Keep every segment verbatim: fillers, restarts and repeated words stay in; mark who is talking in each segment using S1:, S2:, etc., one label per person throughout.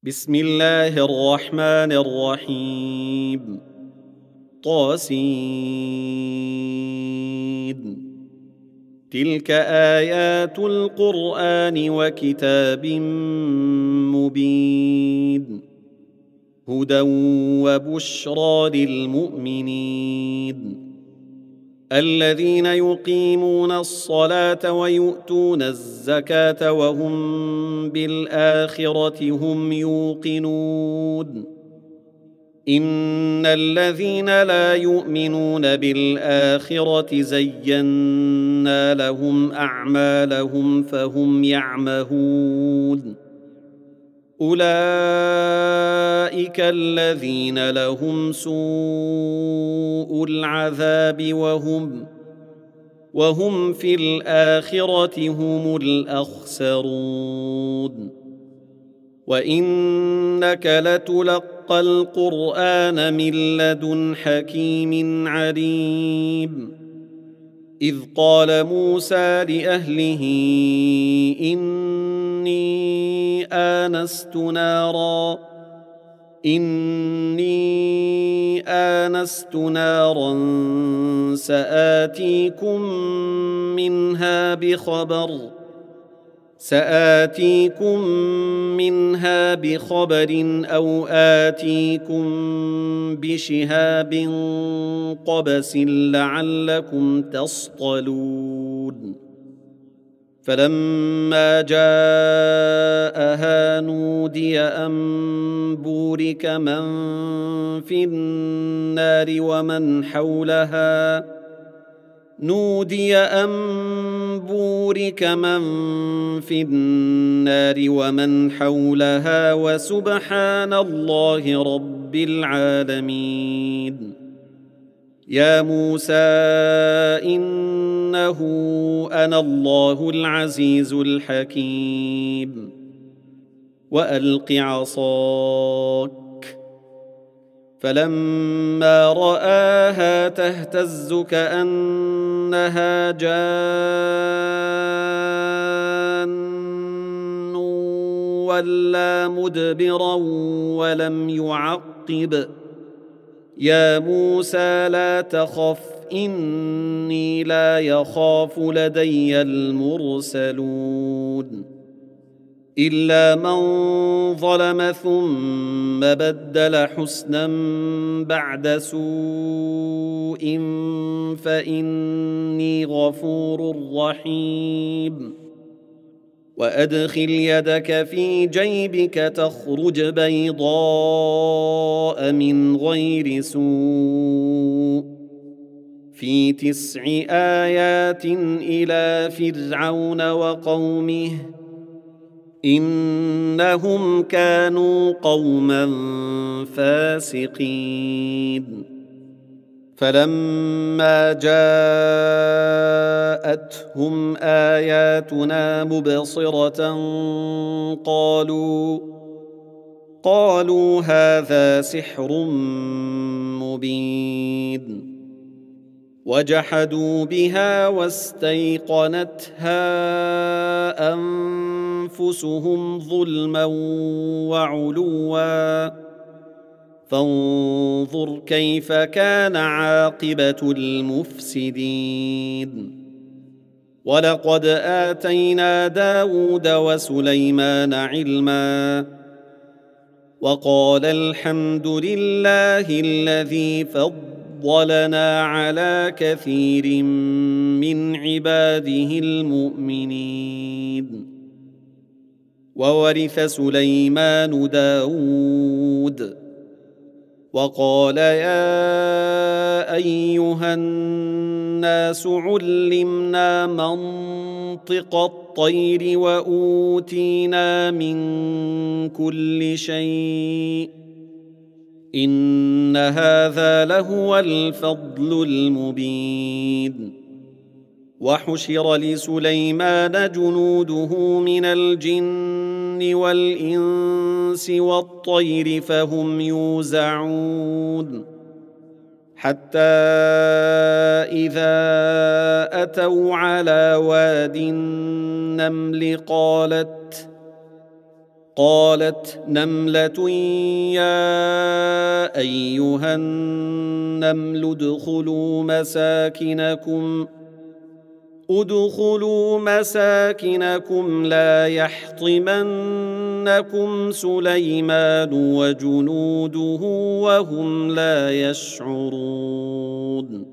S1: بسم الله الرحمن الرحيم. طاسين. تلك آيات القرآن وكتاب مبين، هدى وبشرى للمؤمنين الذين يقيمون الصلاة ويؤتون الزكاة وهم بالآخرة هم يوقنون. إن الذين لا يؤمنون بالآخرة زينا لهم أعمالهم فهم يعمهون. أولئك الذين لهم سوء العذاب وهم وهم في الآخرة هم الأخسرون. وإنك لتلقى القرآن من لدن حكيم عليم. إذ قال موسى لأهله إني آنست نارا إني آنست نارا سآتيكم منها بخبر سآتيكم منها بخبر أو آتيكم بشهاب قبس لعلكم تصطلون. فلما جاءها نودي أن بورك من في النار ومن حولها نودي أن بورك من في النار ومن حولها وسبحان الله رب العالمين. يا موسى إنه أنا الله العزيز الحكيم. وألق عصاك. فلما رآها تهتز كأنها جان ولا مدبرا ولم يعقب. يا موسى لا تخف إني لا يخاف لدي المرسلون. إلا من ظلم ثم بدل حسنا بعد سوء فإني غفور رحيم. وأدخل يدك في جيبك تخرج بيضاء من غير سوء في تسع آيات إلى فرعون وقومه إنهم كانوا قوما فاسقين. فلما جاءتهم آياتنا مبصرة قالوا قالوا هذا سحر مبين. وجحدوا بها واستيقنتها أنفسهم ظلما وعلوا فانظر كيف كان عاقبة المفسدين. ولقد آتينا داود وسليمان علما وقال الحمد لله الذي فضلنا على كثير من عباده المؤمنين. وورث سليمان داود وقال يا أيها الناس علمنا منطق الطير وأوتينا من كل شيء إن هذا لهو الفضل المبين. وحشر لسليمان جنوده من الجن والإنس والطير فهم يوزعون حتى إذا أتوا على واد النمل قالت قالت نملة يا أيها النمل ادخلوا مساكنكم ادخلوا مساكنكم لا يحطمنكم سليمان وجنوده وهم لا يشعرون.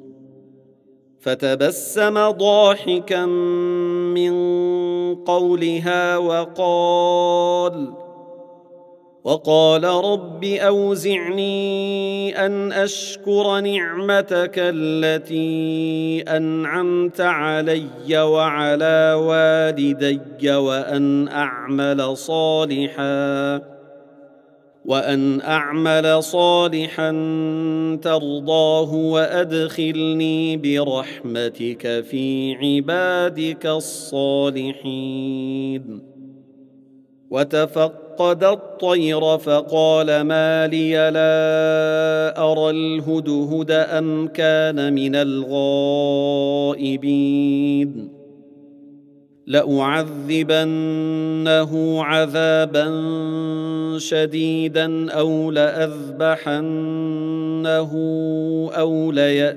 S1: فتبسم ضاحكا من قولها وقال وقال رب أوزعني أن أشكر نعمتك التي أنعمت علي وعلى والدي وأن أعمل صالحا وأن أعمل صالحا ترضاه وأدخلني برحمتك في عبادك الصالحين. وتفقد الطير فقال ما لي لا أرى الهدهد أم كان من الغائبين لأعذبنه عذابا شديدا أو لأذبحنه أو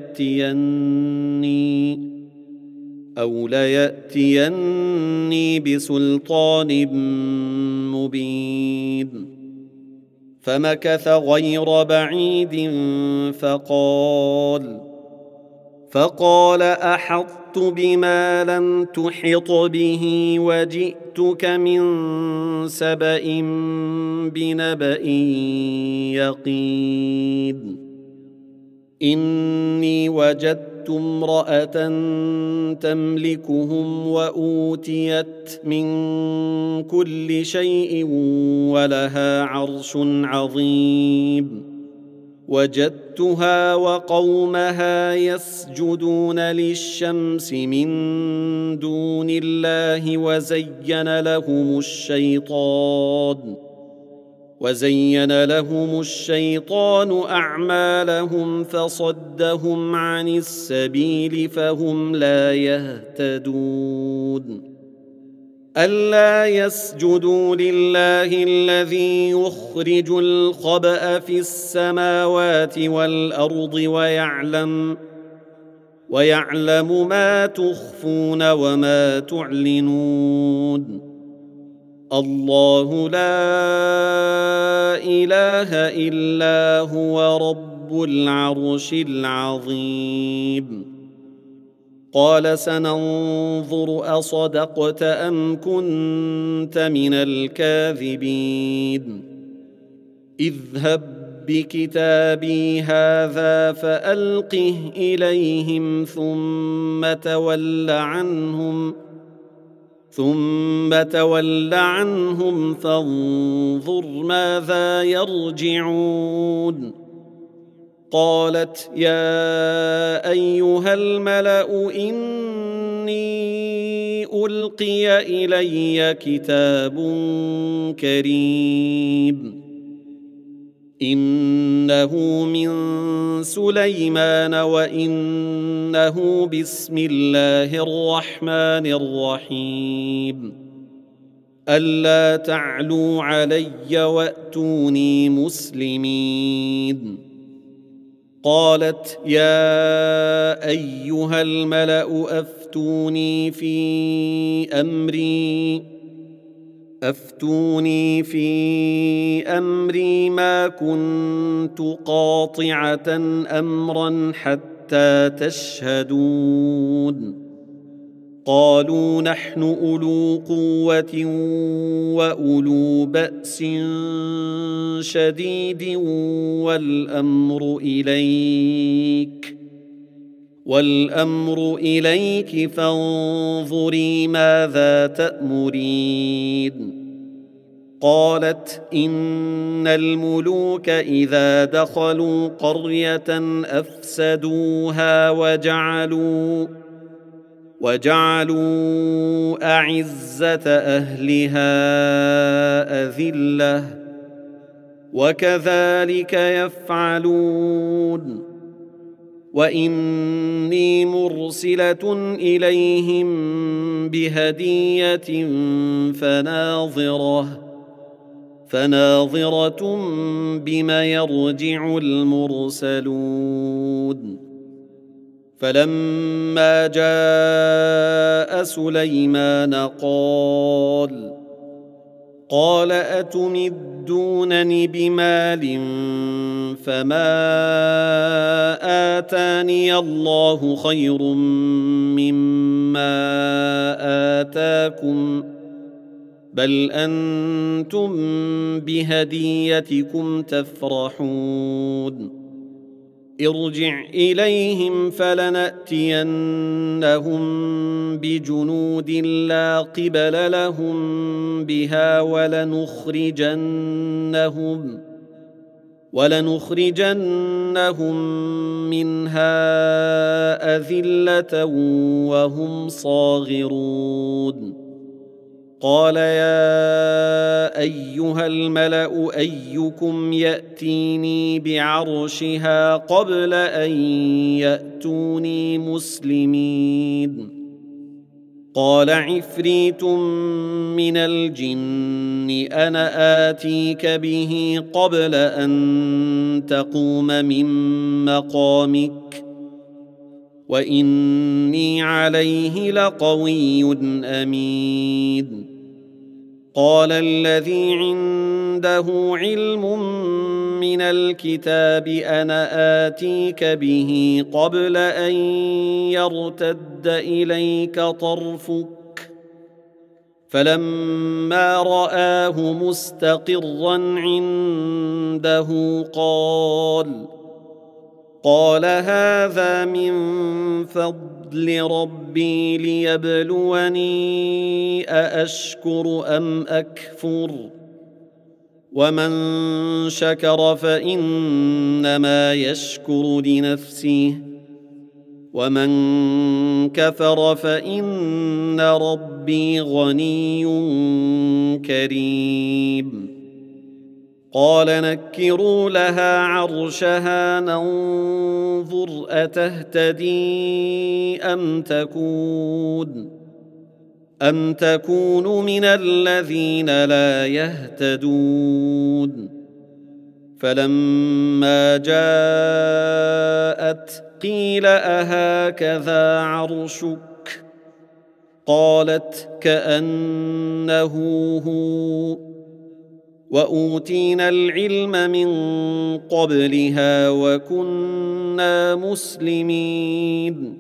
S1: ليأتيني أو ليأتيني بسلطان مبين. فمكث غير بعيد فقال فقال أحطت بما لم تحط به وجئتك من سبأ بنبأ يقين. إني وجدت امرأة تملكهم وأوتيت من كل شيء ولها عرش عظيم. وجدتها وقومها يسجدون للشمس من دون الله وزين لهم الشيطان وزين لهم الشيطان أعمالهم فصدهم عن السبيل فهم لا يهتدون. ألا يسجدوا لله الذي يخرج الخبأ في السماوات والأرض ويعلم ويعلم ما تخفون وما تعلنون. الله لا إله إلا هو رب العرش العظيم. قال سننظر أصدقت أم كنت من الكاذبين. اذهب بكتابي هذا فألقه إليهم ثم تول عنهم ثم تول عنهم فانظر ماذا يرجعون. قالت يا أيها الملأ إني ألقي إلي كتاب كريم إنه من سليمان وإنه بسم الله الرحمن الرحيم ألا تعلوا علي وأتوني مسلمين. قالت يا أيها الملأ أفتوني في أمري أفتوني في أمري ما كنت قاطعة أمرا حتى تشهدون. قالوا نحن أولو قوة وأولو بأس شديد والأمر إليك والأمر إليك فانظري ماذا تأمرين. قالت إن الملوك إذا دخلوا قرية أفسدوها وجعلوا وجعلوا أعزة أهلها أذلة وكذلك يفعلون. وإني مرسلة إليهم بهدية فناظرة فناظرة بما يرجع المرسلون. فلما جاء سليمان قال قال أتمدونني بمال فما آتاني الله خير مما آتاكم بل أنتم بهديتكم تفرحون. ارجع إليهم فلنأتينهم بجنود لا قبل لهم بها ولنخرجنهم ولنخرجنهم منها أذلة وهم صاغرون. قال يا أيها الملأ أيكم يأتيني بعرشها قبل أن يأتوني مسلمين. قال عفريت من الجن أنا آتيك به قبل أن تقوم من مقامك وإني عليه لقوي أمين. قال الذي عنده علم من الكتاب أنا آتيك به قبل أن يرتد إليك طرفك فلما رآه مستقرا عنده قال قال هذا من فضل ربي ليبلوني أأشكر أم أكفر ومن شكر فإنما يشكر لنفسه ومن كفر فإن ربي غني كريم. قال نكروا لها عرشها ننظر أتهتدي أم تكون أم تكون من الذين لا يهتدون. فلما جاءت قيل أهكذا عرشك قالت كأنه هو وأوتينا العلم من قبلها وكنا مسلمين.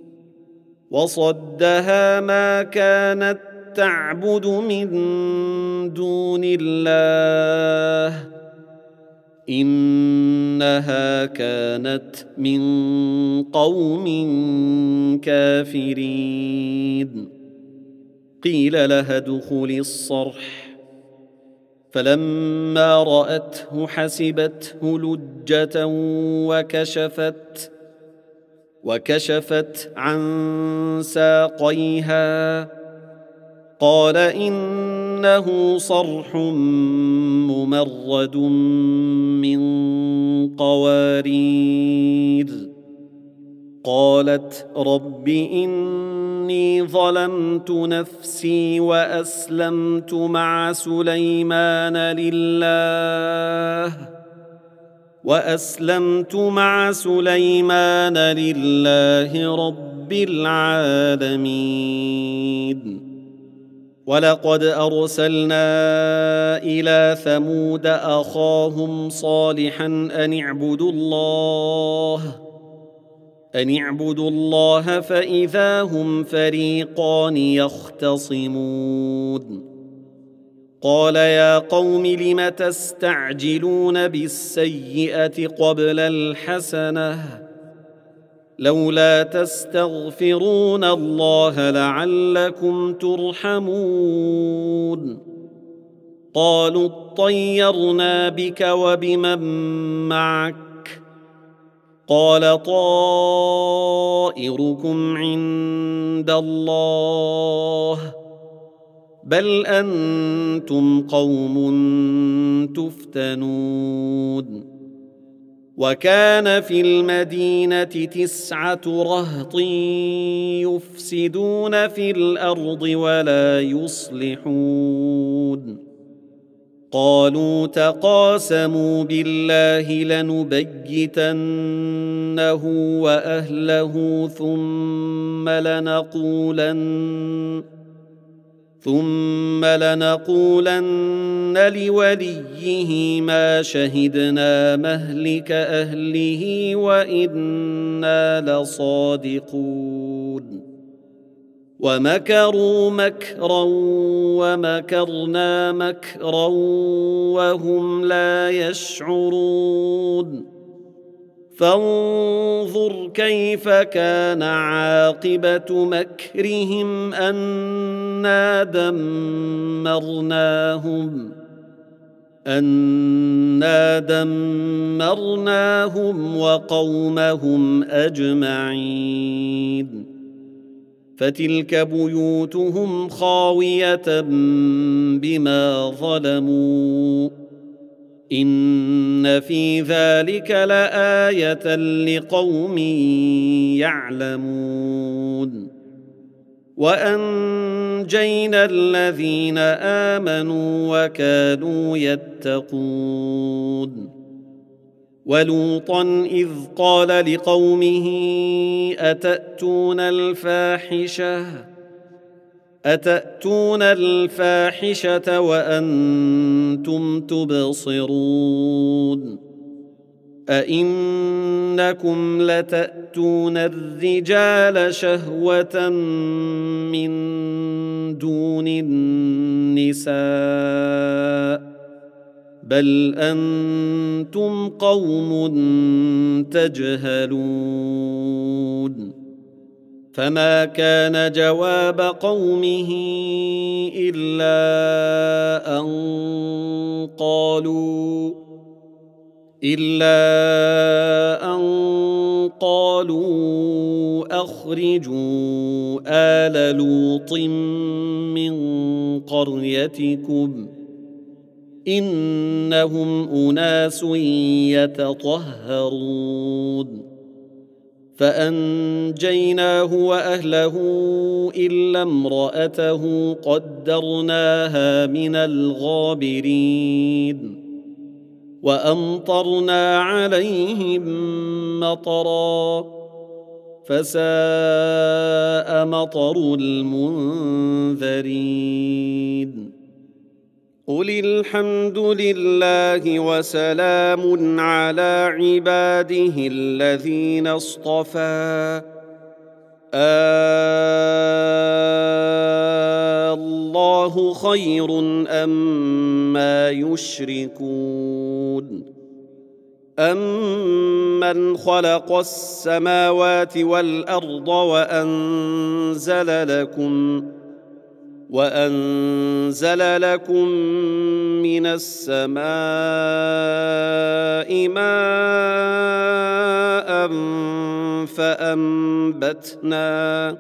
S1: وصدها ما كانت تعبد من دون الله إنها كانت من قوم كافرين. قيل لها ادخلي الصرح فلما رأته حسبته لجة وكشفت وكشفت عن ساقيها قال إنه صرح ممرد من قوارير. قالت رب إني ظلمت نفسي وأسلمت مع سليمان لله وأسلمت مع سليمان لله رب العالمين. ولقد أرسلنا إلى ثمود أخاهم صالحا أن اعبدوا الله أن اعبدوا الله فإذا هم فريقان يختصمون. قال يا قوم لم تستعجلون بالسيئة قبل الحسنة لولا تستغفرون الله لعلكم ترحمون. قالوا اطيرنا بك وبمن معك قال طائركم عند الله بل أنتم قوم تفتنون. وكان في المدينة تسعة رهط يفسدون في الأرض ولا يصلحون. قالوا تقاسموا بالله لنبيتنه وأهله ثم لنقولن ثم لنقولن لوليه ما شهدنا مهلك أهله وإنا لصادقون ومكروا مكرا ومكرنا مكرا وهم لا يشعرون فانظر كيف كان عاقبة مكرهم أنا دمرناهم أنا دمرناهم وقومهم أجمعين فتلك بيوتهم خاوية بما ظلموا إن في ذلك لآية لقوم يعلمون وأنجينا الذين آمنوا وكانوا يتقون ولوطا إذ قال لقومه أتأتون الفاحشة أتأتون الفاحشة وأنتم تبصرون أئنكم لتأتون الرجال شهوة من دون النساء بل أنتم قوم تجهلون فما كان جواب قومه إلا أن قالوا إلا أن قالوا أخرجوا آل لوط من قريتكم إنهم أناس يتطهرون فأنجيناه وأهله إلا امرأته قدرناها من الغابرين وأمطرنا عليهم مطرا فساء مطر المنذرين قل الحمد لله وسلام على عباده الذين اصطفى الله خير أما يشركون أمن خلق السماوات والأرض وأنزل لكم وأنزل لكم من السماء ماء فأنبتنا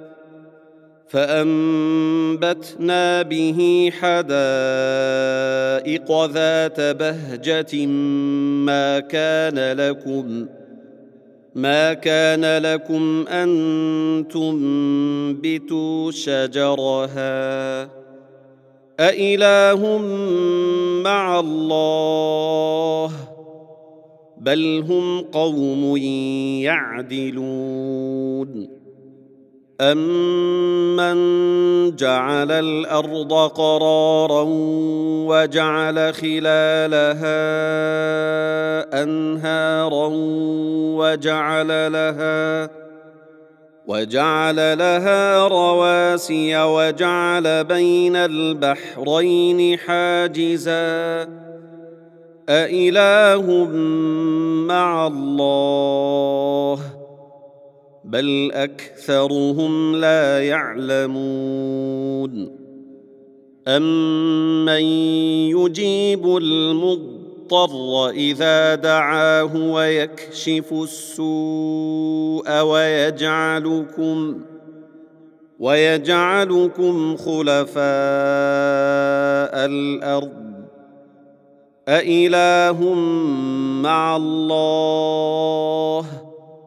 S1: فأنبتنا به حدائق ذات بهجة ما كان لكم ما كان لكم أن تنبتوا شجرها أإله مع الله بل هم قوم يعدلون أمن جعل الأرض قرارا وجعل خلالها أنهارا وجعل لها وجعل لها رواسي وجعل بين البحرين حاجزا أإله مع الله بل أكثرهم لا يعلمون أمن يجيب المضطر إذا دعاه ويكشف السوء ويجعلكم ويجعلكم خلفاء الأرض أإله مع الله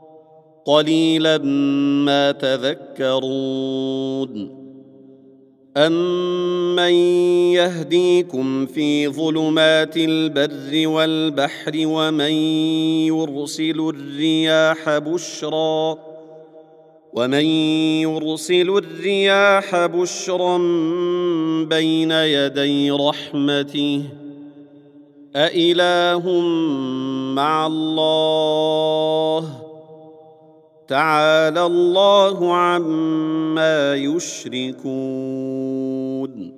S1: قليلا ما تذكرون أَمَّن يَهْدِيكُمْ فِي ظُلُمَاتِ الْبَرِّ وَالْبَحْرِ وَمَن يُرْسِلُ الرِّيَاحَ بُشْرًا وَمَن يُرْسِلُ الرِّيَاحَ بُشْرًا بَيْنَ يَدَيْ رَحْمَتِهِ أَإِلَٰهٌ مَّعَ اللَّهِ تعالى الله عما يشركون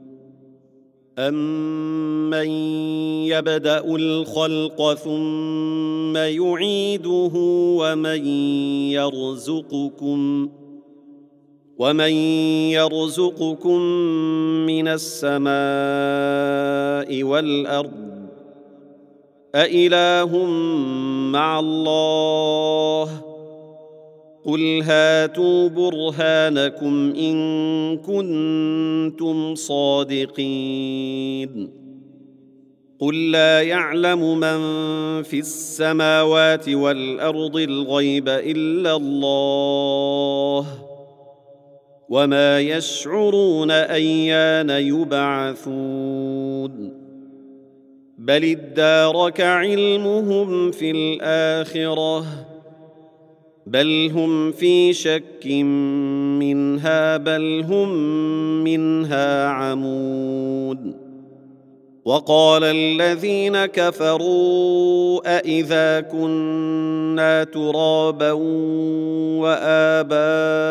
S1: أَمَّن يَبْدَأُ الْخَلْقَ ثُمَّ يُعِيدُهُ وَمَن يَرْزُقُكُم وَمَن يَرْزُقُكُم مِّنَ السَّمَاءِ وَالْأَرْضِ أَإِلَٰهٌ مَّعَ اللَّهِ قُلْ هَاتُوا بُرْهَانَكُمْ إِن كُنتُمْ صَادِقِينَ قُل لَّا يَعْلَمُ مَن فِي السَّمَاوَاتِ وَالْأَرْضِ الْغَيْبَ إِلَّا اللَّهُ وَمَا يَشْعُرُونَ أَيَّانَ يُبْعَثُونَ بَلِ ادَّارَكَ عِلْمُهُمْ فِي الْآخِرَةِ بل هم في شك منها بل هم منها عمون وقال الذين كفروا أإذا كنا ترابا وآباؤنا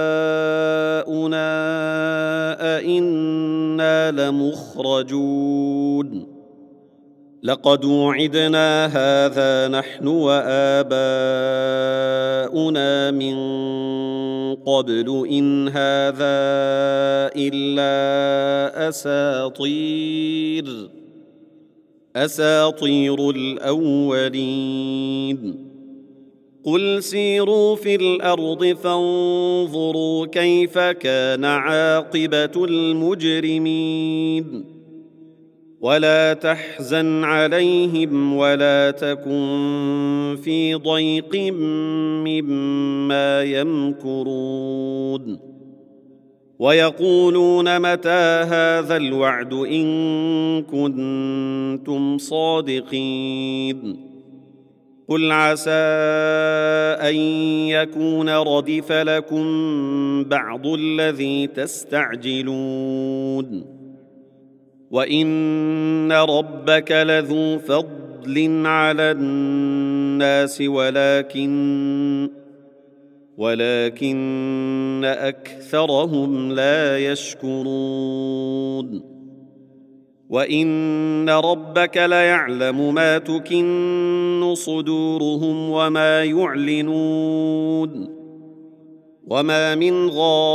S1: أإنا لمخرجون لقد وعدنا هذا نحن وآباؤنا من قبل إن هذا إلا أساطير أساطير الأولين قل سيروا في الأرض فانظروا كيف كان عاقبة المجرمين ولا تحزن عليهم ولا تكن في ضيق مما يمكرون ويقولون متى هذا الوعد إن كنتم صادقين قل عسى أن يكون ردف لكم بعض الذي تستعجلون وإن ربك لذو فضل على الناس ولكن ولكن أكثرهم لا يشكرون وإن ربك ليعلم ما تكن صدورهم وما يعلنون وما من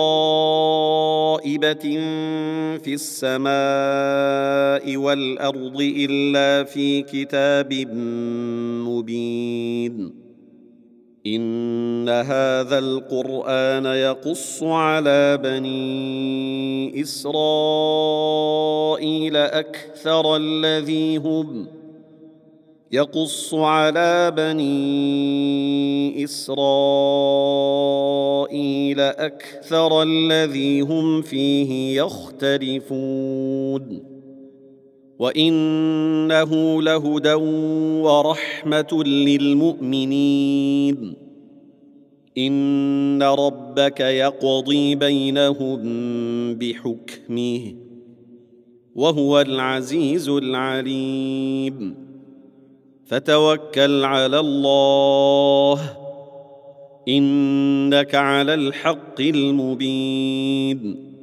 S1: غائبة في السماء والأرض إلا في كتاب مبين إن هذا القرآن يقص على بني إسرائيل أكثر الذي هم يقص على بني إسرائيل أكثر الذي هم فيه يختلفون وإنه لهدى ورحمة للمؤمنين إن ربك يقضي بينهم بحكمه وهو العزيز العليم فتوكل على الله إنك على الحق المبين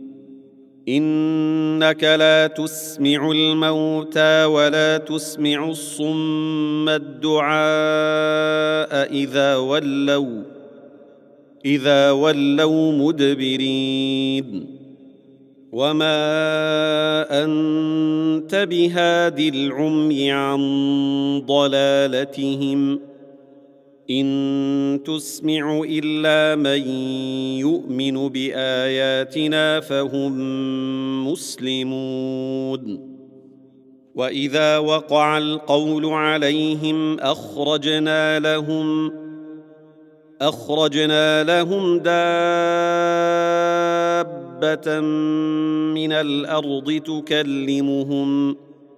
S1: إنك لا تسمع الموتى ولا تسمع الصم الدعاء إذا ولوا إذا ولوا مدبرين وما أنت بهاد العمي عن ضلالتهم إن تسمع إلا من يؤمن بآياتنا فهم مسلمون وإذا وقع القول عليهم أخرجنا لهم أخرجنا لهم دابة دابة من الأرض تكلمهم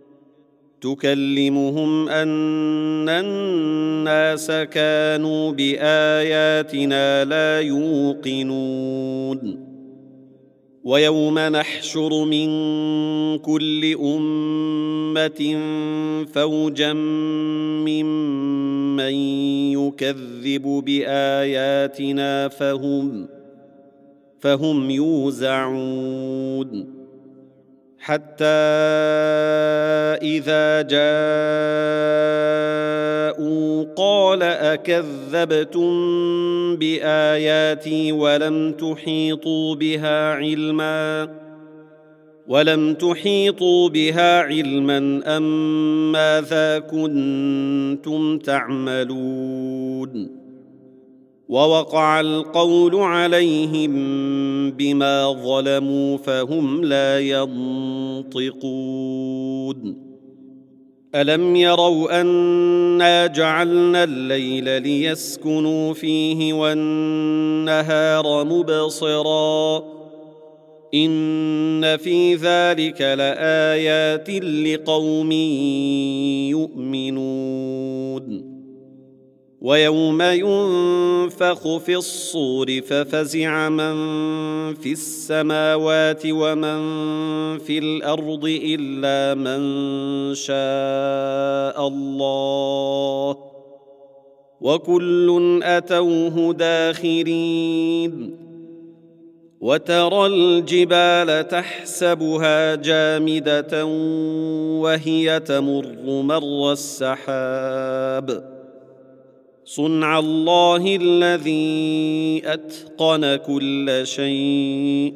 S1: تكلمهم أن الناس كانوا بآياتنا لا يوقنون ويوم نحشر من كل أمة فوجا ممن يكذب بآياتنا فهم فهم يوزعون حتى إذا جاءوا قال أكذبتم بآياتي ولم تحيطوا بها علما ولم تحيطوا بها علما أم ماذا كنتم تعملون ووقع القول عليهم بما ظلموا فهم لا ينطقون ألم يروا أنا جعلنا الليل ليسكنوا فيه والنهار مبصرا إن في ذلك لآيات لقوم يؤمنون ويوم ينفخ في الصور ففزع من في السماوات ومن في الأرض إلا من شاء الله وكل أتوه داخرين وترى الجبال تحسبها جامدة وهي تمر مر السحاب صنع الله الذي أتقن كل شيء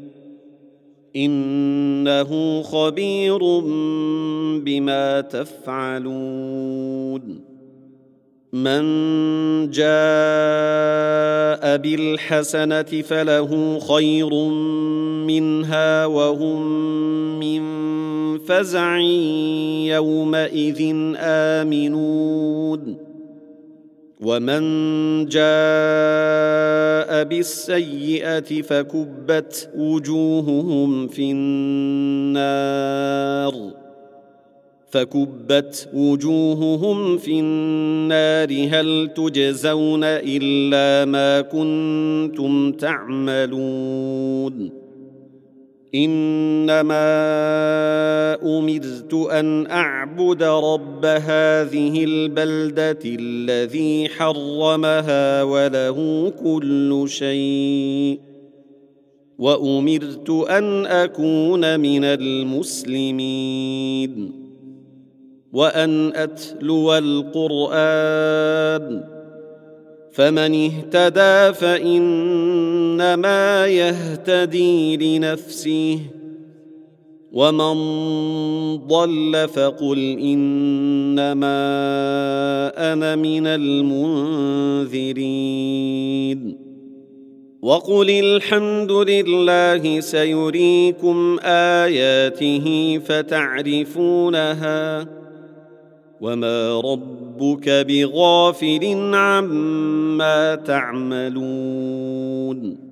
S1: إنه خبير بما تفعلون من جاء بالحسنة فله خير منها وهم من فزع يومئذ آمنون ومن جاء بالسيئة فكبت وجوههم في النار فكبت وجوههم في النار هل تجزون إلا ما كنتم تعملون إنما أمرت أن أعبد رب هذه البلدة الذي حرمها وله كل شيء وأمرت أن أكون من المسلمين وأن أتلو القرآن فمن اهتدى فإنما يهتدي لنفسه ومن ضل فقل إنما أنا من المنذرين وقل الحمد لله سيريكم آياته فتعرفونها وما ربك بغافل عما تعملون